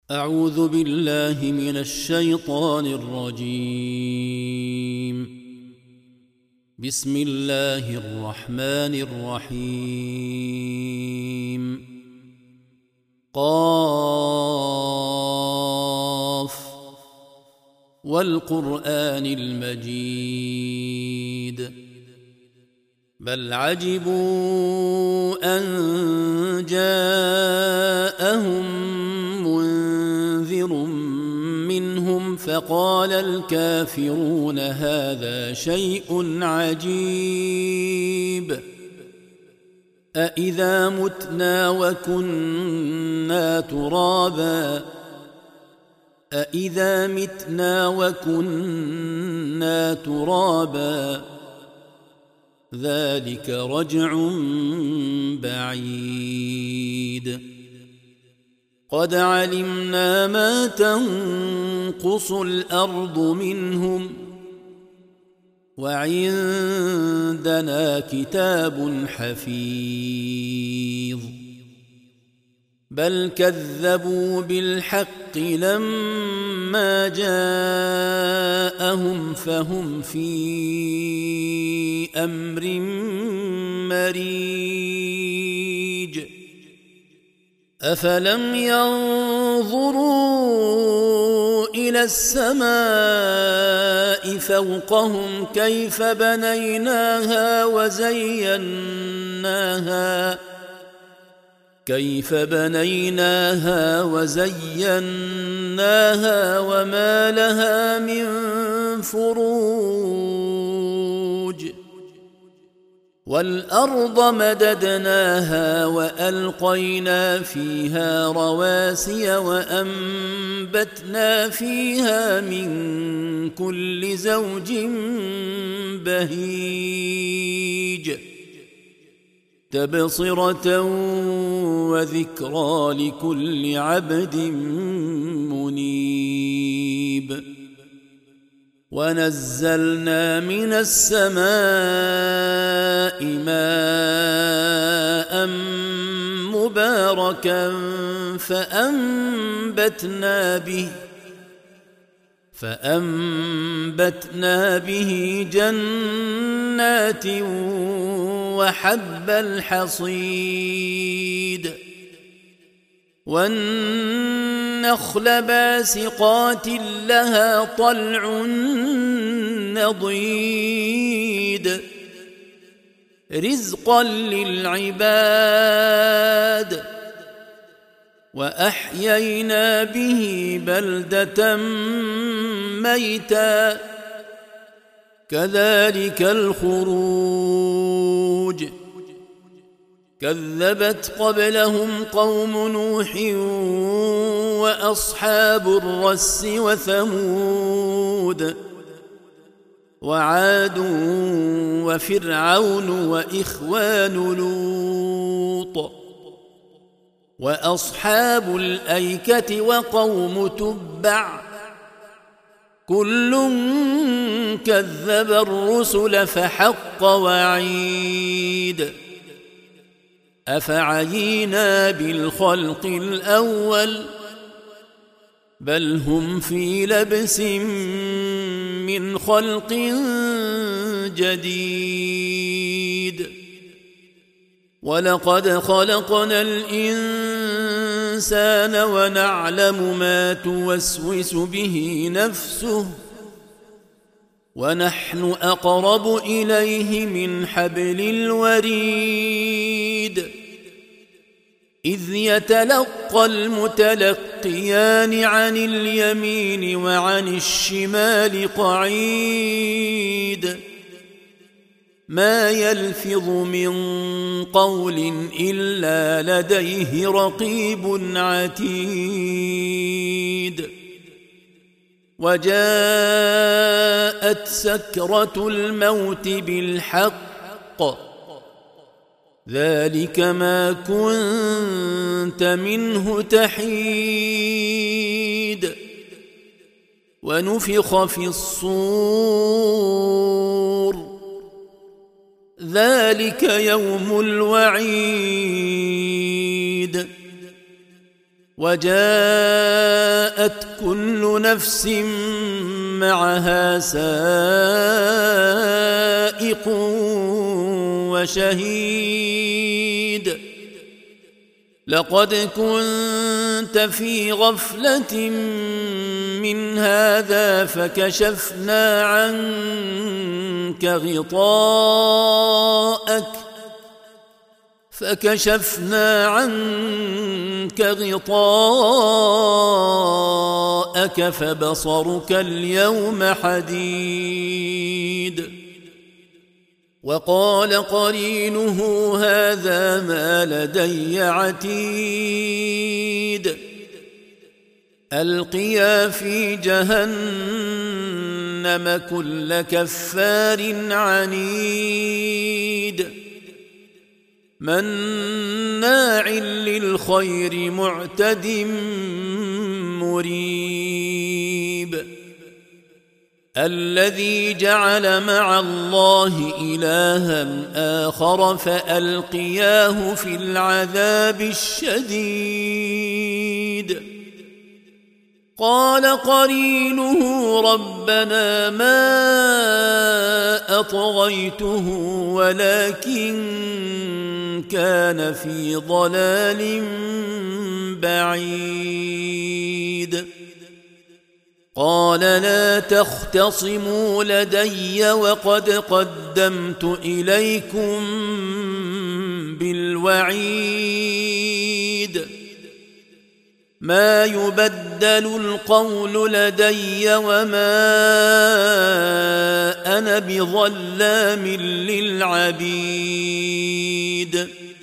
أعوذ بالله من الشيطان الرجيم. بسم الله الرحمن الرحيم. قاف والقرآن المجيد بل عجبوا أن جاءهم منذر منهم فقال الكافرون هذا شيء عجيب أإذا متنا وكنا ترابا أإذا متنا وكنا ترابا ذلك رجع بعيد قد علمنا ما تنقص الأرض منهم وعندنا كتاب حفيظ بل كذبوا بالحق لما جاءهم فهم في أمر مريج أفلم ينظروا إلى السماء فوقهم كيف بنيناها وزيناها وما لها من فروج والأرض مددناها وألقينا فيها رواسي وأنبتنا فيها من كل زوج بهيج تبصرة وذكرى لكل عبد منيب ونزلنا من السماء ماء مباركا فأنبتنا به جنات وحب الحصيد والنخل باسقات لها طلع نضيد رزقا للعباد وأحيينا به بلدة ميتا كذلك الخروج كذبت قبلهم قوم نوح وأصحاب الرس وثمود وعاد وفرعون وإخوان لوط وأصحاب الأيكة وقوم تبع كل كذب الرسل فحق وعيد أفعينا بالخلق الأول بل هم في لبس من خلق جديد ولقد خلقنا الإنسان ونعلم ما توسوس به نفسه ونحن أقرب إليه من حبل الوريد إذ يتلقى المتلقيان عن اليمين وعن الشمال قعيد ما يلفظ من قول إلا لديه رقيب عتيد وجاءت سكرة الموت بالحق ذلك ما كنت منه تحيد ونفخ في الصور ذلك يوم الوعيد وجاءت كل نفس معها سائق وشهيد لقد كنت في غفلة من هذا فكشفنا عنك غطاءك فبصرك اليوم حديد وقال قرينه هذا ما لدي عتيد ألقيا في جهنم كل كفار عنيد مناع للخير معتد مريب الذي جعل مع الله إلها آخر فألقياه في العذاب الشديد قال قرينه ربنا ما أطغيته ولكن كان في ضلال بعيد قال لا تختصموا لدي وقد قدمت إليكم بالوعيد ما يبدل القول لدي وما أنا بظلام للعبيد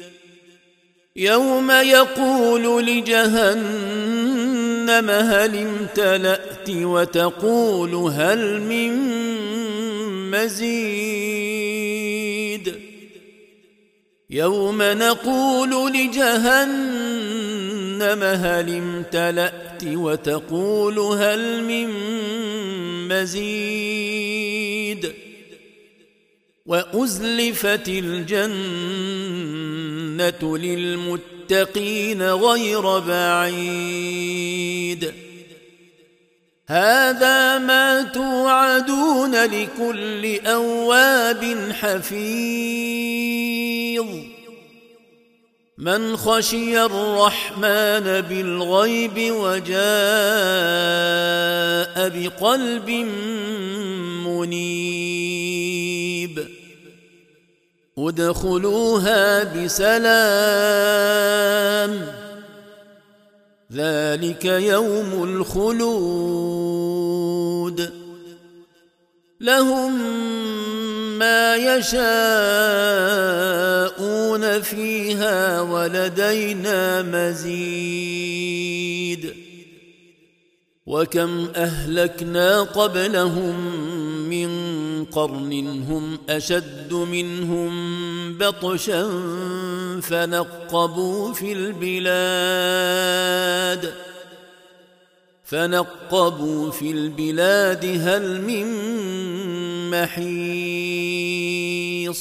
يوم يقول لجهنم هل امتلأت وتقول هل من مزيد يوم نقول لجهنم هل امتلأت وتقول هل من مزيد وأزلفت الجنة للمتقين غير بعيد هذا ما توعدون لكل أواب حفيظ من خشي الرحمن بالغيب وجاء بقلب منيب ادخلوها بسلام ذلك يوم الخلود لهم ما يشاءون فيها ولدينا مزيد وكم أهلكنا قبلهم من قرن هم أشد منهم بطشا فنقبوا في البلاد هل من محيص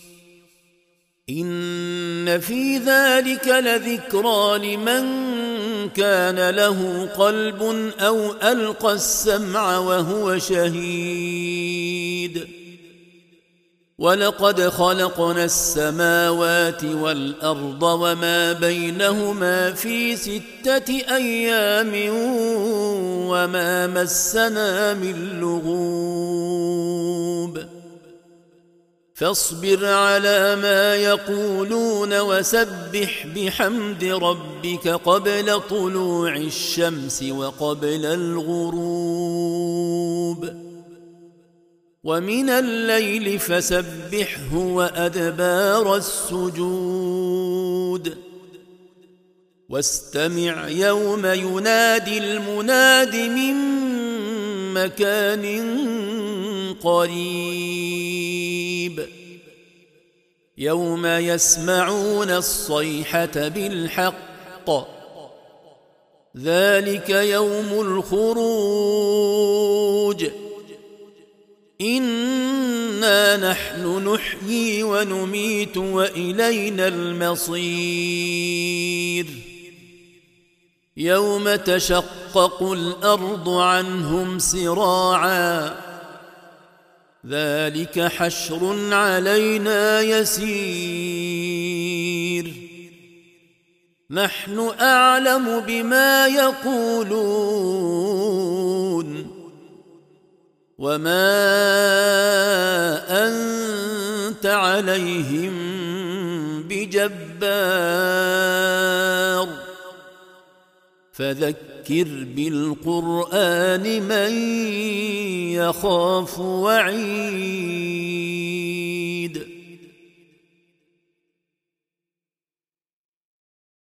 إن في ذلك لذكرى لمن كان له قلب أو ألقى السمع وهو شهيد ولقد خلقنا السماوات والأرض وما بينهما في 6 أيام وما مسنا من لغوب فاصبر على ما يقولون وسبح بحمد ربك قبل طلوع الشمس وقبل الغروب ومن الليل فسبحه وأدبار السجود واستمع يوم ينادي المناد من مكان قريب يوم يسمعون الصيحة بالحق ذلك يوم الخروج إنا نحن نحيي ونميت وإلينا المصير يوم تشقق الأرض عنهم سراعا ذلك حشر علينا يسير نحن أعلم بما يقولون وما أنت عليهم بجبار فذكر بالقرآن من يخاف وعيد